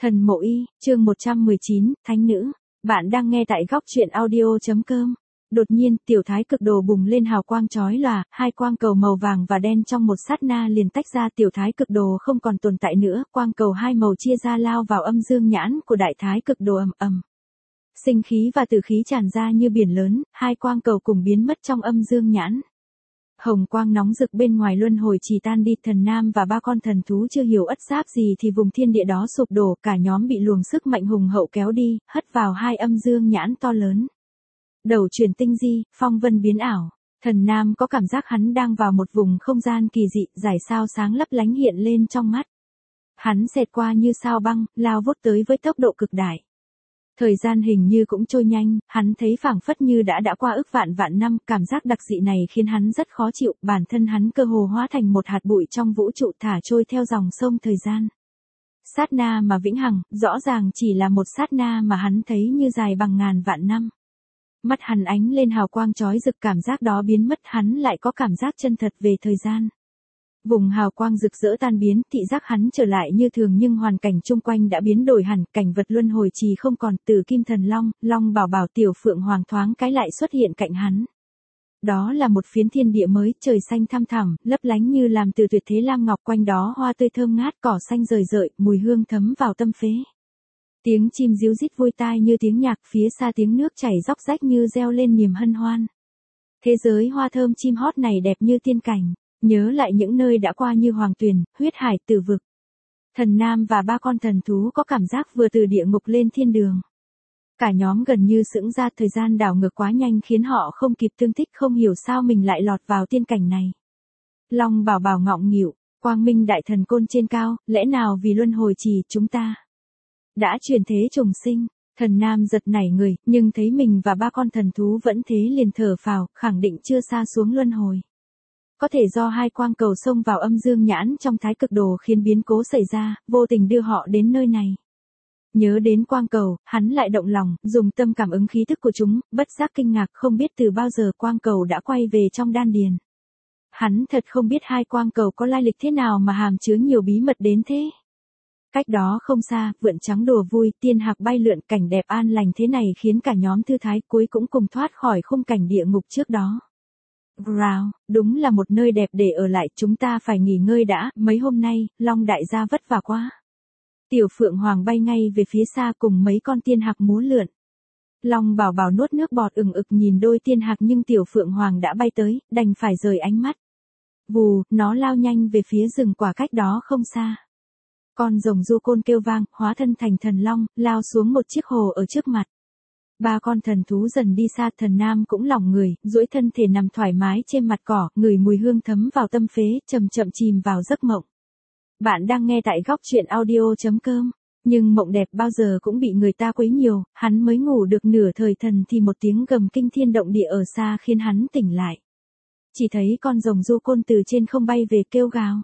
Thần Mộ Y, chương 119, Thánh Nữ. Bạn đang nghe tại góc truyện audio.com. Đột nhiên, tiểu thái cực đồ bùng lên hào quang chói lòa, hai quang cầu màu vàng và đen trong một sát na liền tách ra, tiểu thái cực đồ không còn tồn tại nữa, quang cầu hai màu chia ra lao vào âm dương nhãn của đại thái cực đồ ầm ầm. Sinh khí và tử khí tràn ra như biển lớn, hai quang cầu cùng biến mất trong âm dương nhãn. Hồng quang nóng rực bên ngoài luân hồi chỉ tan đi, thần nam và ba con thần thú chưa hiểu ất giáp gì thì vùng thiên địa đó sụp đổ, cả nhóm bị luồng sức mạnh hùng hậu kéo đi, hất vào hai âm dương nhãn to lớn. Đầu chuyển tinh di, phong vân biến ảo, thần nam có cảm giác hắn đang vào một vùng không gian kỳ dị, dải sao sáng lấp lánh hiện lên trong mắt. Hắn xẹt qua như sao băng, lao vút tới với tốc độ cực đại. Thời gian hình như cũng trôi nhanh, hắn thấy phảng phất như đã qua ức vạn năm, cảm giác đặc dị này khiến hắn rất khó chịu, bản thân hắn cơ hồ hóa thành một hạt bụi trong vũ trụ thả trôi theo dòng sông thời gian. Sát na mà vĩnh hằng, rõ ràng chỉ là một sát na mà hắn thấy như dài bằng ngàn vạn năm. Mắt hắn ánh lên hào quang chói rực, cảm giác đó biến mất, hắn lại có cảm giác chân thật về thời gian. Vùng hào quang rực rỡ tan biến, thị giác hắn trở lại như thường nhưng hoàn cảnh chung quanh đã biến đổi hẳn, cảnh vật luân hồi trì không còn, từ kim thần long, long bảo bảo tiểu phượng hoàng thoáng cái lại xuất hiện cạnh hắn. Đó là một phiến thiên địa mới, trời xanh thăm thẳm, lấp lánh như làm từ tuyệt thế lam ngọc, quanh đó hoa tươi thơm ngát, cỏ xanh rời rợi, mùi hương thấm vào tâm phế. Tiếng chim ríu rít vui tai như tiếng nhạc, phía xa tiếng nước chảy róc rách như reo lên niềm hân hoan. Thế giới hoa thơm chim hót này đẹp như tiên cảnh. Nhớ lại những nơi đã qua như hoàng tuyền, huyết hải, tử vực. Thần nam và ba con thần thú có cảm giác vừa từ địa ngục lên thiên đường. Cả nhóm gần như sững ra, thời gian đảo ngược quá nhanh khiến họ không kịp tương thích, không hiểu sao mình lại lọt vào tiên cảnh này. Long bảo bảo ngọng nghịu, quang minh đại thần côn trên cao, lẽ nào vì luân hồi trì chúng ta đã chuyển thế trùng sinh. Thần nam giật nảy người, nhưng thấy mình và ba con thần thú vẫn thế liền thở phào, khẳng định chưa sa xuống luân hồi. Có thể do hai quang cầu xông vào âm dương nhãn trong thái cực đồ khiến biến cố xảy ra, vô tình đưa họ đến nơi này. Nhớ đến quang cầu, hắn lại động lòng, dùng tâm cảm ứng khí thức của chúng, bất giác kinh ngạc, không biết từ bao giờ quang cầu đã quay về trong đan điền. Hắn thật không biết hai quang cầu có lai lịch thế nào mà hàm chứa nhiều bí mật đến thế. Cách đó không xa, vượn trắng đùa vui, tiên hạc bay lượn, cảnh đẹp an lành thế này khiến cả nhóm thư thái cuối cũng cùng thoát khỏi khung cảnh địa ngục trước đó. Wow, đúng là một nơi đẹp để ở lại, chúng ta phải nghỉ ngơi đã, mấy hôm nay, Long đại gia vất vả quá. Tiểu phượng hoàng bay ngay về phía xa cùng mấy con tiên hạc múa lượn. Long bảo bảo nuốt nước bọt ừng ực nhìn đôi tiên hạc nhưng tiểu phượng hoàng đã bay tới, đành phải rời ánh mắt. Vù, nó lao nhanh về phía rừng quả cách đó không xa. Con rồng du côn kêu vang, hóa thân thành thần long, lao xuống một chiếc hồ ở trước mặt. Ba con thần thú dần đi xa, thần nam cũng lỏng người, duỗi thân thể nằm thoải mái trên mặt cỏ, ngửi mùi hương thấm vào tâm phế, chậm chậm chìm vào giấc mộng. Bạn đang nghe tại góc truyện audio.com. Nhưng mộng đẹp bao giờ cũng bị người ta quấy nhiều, hắn mới ngủ được nửa thời thần thì một tiếng gầm kinh thiên động địa ở xa khiến hắn tỉnh lại. Chỉ thấy con rồng du côn từ trên không bay về kêu gào.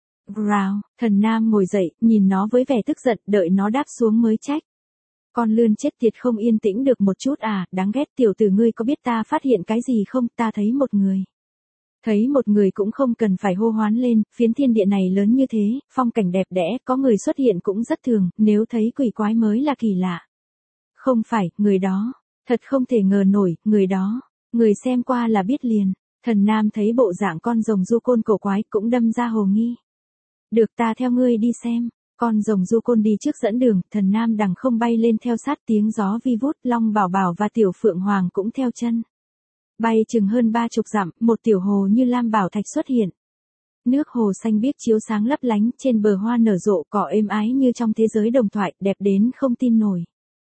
Rào, thần nam ngồi dậy, nhìn nó với vẻ tức giận, đợi nó đáp xuống mới trách. Con lươn chết tiệt không yên tĩnh được một chút à, đáng ghét, tiểu tử ngươi có biết ta phát hiện cái gì không, ta thấy một người. Thấy một người cũng không cần phải hô hoán lên, phiến thiên địa này lớn như thế, phong cảnh đẹp đẽ, có người xuất hiện cũng rất thường, nếu thấy quỷ quái mới là kỳ lạ. Không phải, người đó, thật không thể ngờ nổi, người đó, người xem qua là biết liền. Thần nam thấy bộ dạng con rồng du côn cổ quái cũng đâm ra hồ nghi. Được, ta theo ngươi đi xem. Con rồng du côn đi trước dẫn đường, thần nam đằng không bay lên theo sát, tiếng gió vi vút, long bảo bảo và tiểu phượng hoàng cũng theo chân. Bay chừng hơn 30 dặm, một tiểu hồ như lam bảo thạch xuất hiện. Nước hồ xanh biếc chiếu sáng lấp lánh, trên bờ hoa nở rộ, cỏ êm ái như trong thế giới đồng thoại, đẹp đến không tin nổi.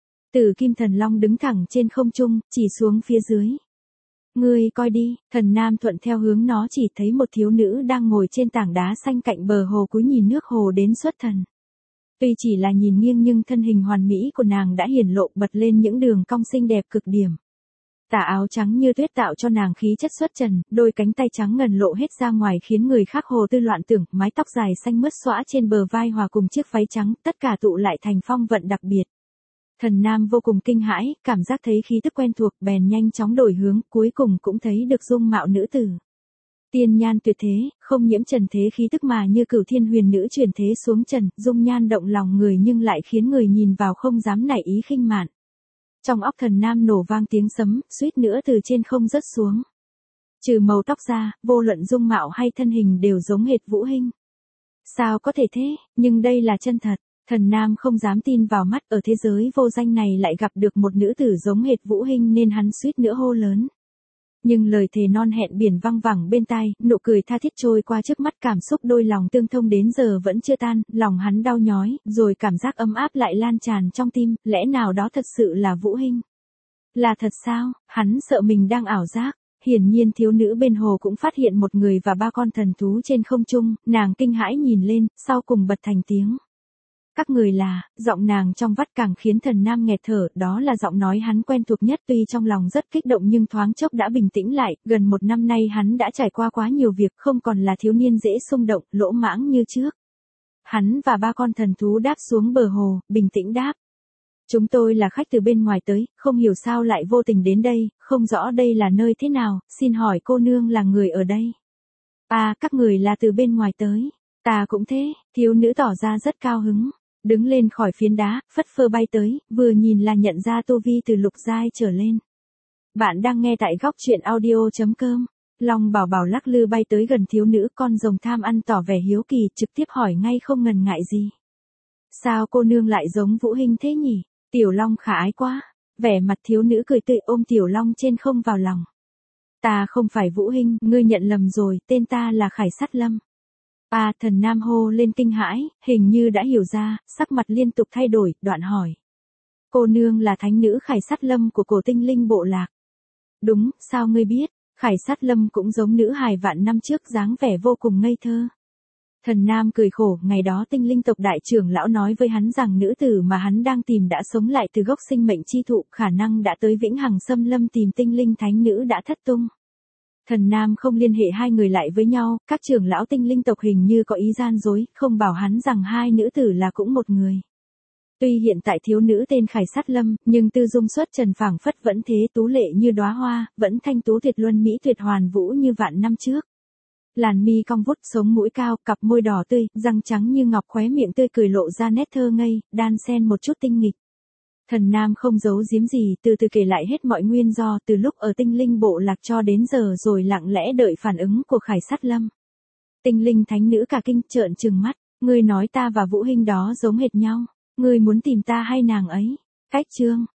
Tử kim thần long đứng thẳng trên không trung, chỉ xuống phía dưới. Ngươi coi đi, thần nam thuận theo hướng nó chỉ thấy một thiếu nữ đang ngồi trên tảng đá xanh cạnh bờ hồ cúi nhìn nước hồ đến xuất thần. Tuy chỉ là nhìn nghiêng nhưng thân hình hoàn mỹ của nàng đã hiển lộ, bật lên những đường cong xinh đẹp cực điểm. Tà áo trắng như tuyết tạo cho nàng khí chất xuất trần, đôi cánh tay trắng ngần lộ hết ra ngoài khiến người khác hồ tư loạn tưởng, mái tóc dài xanh mướt xõa trên bờ vai hòa cùng chiếc váy trắng, tất cả tụ lại thành phong vận đặc biệt. Thần nam vô cùng kinh hãi, cảm giác thấy khí tức quen thuộc, bèn nhanh chóng đổi hướng, cuối cùng cũng thấy được dung mạo nữ tử. Tiên nhan tuyệt thế, không nhiễm trần thế khí tức mà như cửu thiên huyền nữ chuyển thế xuống trần, dung nhan động lòng người nhưng lại khiến người nhìn vào không dám nảy ý khinh mạn. Trong óc Thần Nam nổ vang tiếng sấm, suýt nữa từ trên không rớt xuống. Trừ màu tóc ra, vô luận dung mạo hay thân hình đều giống hệt Vũ Hinh. Sao có thể thế, nhưng đây là chân thật. Thần Nam không dám tin vào mắt, ở thế giới vô danh này lại gặp được một nữ tử giống hệt Vũ Hinh nên hắn suýt nữa hô lớn. Nhưng lời thề non hẹn biển văng vẳng bên tai, nụ cười tha thiết trôi qua trước mắt, cảm xúc đôi lòng tương thông đến giờ vẫn chưa tan, lòng hắn đau nhói, rồi cảm giác ấm áp lại lan tràn trong tim, lẽ nào đó thật sự là Vũ Hinh? Là thật sao? Hắn sợ mình đang ảo giác. Hiển nhiên thiếu nữ bên hồ cũng phát hiện một người và ba con thần thú trên không trung, nàng kinh hãi nhìn lên, sau cùng bật thành tiếng. Các người là, giọng nàng trong vắt càng khiến Thần Nam nghẹt thở, đó là giọng nói hắn quen thuộc nhất, tuy trong lòng rất kích động nhưng thoáng chốc đã bình tĩnh lại, gần 1 năm nay hắn đã trải qua quá nhiều việc, không còn là thiếu niên dễ xung động, lỗ mãng như trước. Hắn và ba con thần thú đáp xuống bờ hồ, bình tĩnh đáp. Chúng tôi là khách từ bên ngoài tới, không hiểu sao lại vô tình đến đây, không rõ đây là nơi thế nào, xin hỏi cô nương là người ở đây. À, các người là từ bên ngoài tới. Ta cũng thế, thiếu nữ tỏ ra rất cao hứng. Đứng lên khỏi phiến đá, phất phơ bay tới, vừa nhìn là nhận ra tu vi từ lục giai trở lên. Bạn đang nghe tại góc truyện audio.com. Long Bảo Bảo lắc lư bay tới gần thiếu nữ, con rồng tham ăn tỏ vẻ hiếu kỳ, trực tiếp hỏi ngay không ngần ngại gì. Sao cô nương lại giống Vũ Hinh thế nhỉ? Tiểu Long khả ái quá. Vẻ mặt thiếu nữ cười tươi ôm Tiểu Long trên không vào lòng. Ta không phải Vũ Hinh, ngươi nhận lầm rồi, tên ta là Khải Sát Lâm. À, Thần Nam hô lên kinh hãi, hình như đã hiểu ra, sắc mặt liên tục thay đổi, đoạn hỏi. Cô nương là thánh nữ Khải Sát Lâm của cổ tinh linh bộ lạc. Đúng, sao ngươi biết? Khải Sát Lâm cũng giống nữ hài vạn năm trước, dáng vẻ vô cùng ngây thơ. Thần Nam cười khổ, ngày đó tinh linh tộc đại trưởng lão nói với hắn rằng nữ tử mà hắn đang tìm đã sống lại từ gốc sinh mệnh chi thụ, khả năng đã tới Vĩnh Hằng Xâm Lâm tìm tinh linh thánh nữ đã thất tung. Thần Nam không liên hệ hai người lại với nhau, các trưởng lão tinh linh tộc hình như có ý gian dối, không bảo hắn rằng hai nữ tử là cũng một người. Tuy hiện tại thiếu nữ tên Khải Sát Lâm, nhưng tư dung xuất trần phảng phất vẫn thế, tú lệ như đóa hoa, vẫn thanh tú tuyệt luân mỹ tuyệt hoàn vũ như vạn năm trước. Làn mi cong vút, sống mũi cao, cặp môi đỏ tươi, răng trắng như ngọc, khóe miệng tươi cười lộ ra nét thơ ngây, đan xen một chút tinh nghịch. Thần Nam không giấu giếm gì, từ từ kể lại hết mọi nguyên do từ lúc ở tinh linh bộ lạc cho đến giờ, rồi lặng lẽ đợi phản ứng của Khải Sát Lâm. Tinh linh thánh nữ cả kinh, trợn trừng mắt, ngươi nói ta và Vũ Hinh đó giống hệt nhau, ngươi muốn tìm ta hay nàng ấy? Cách chương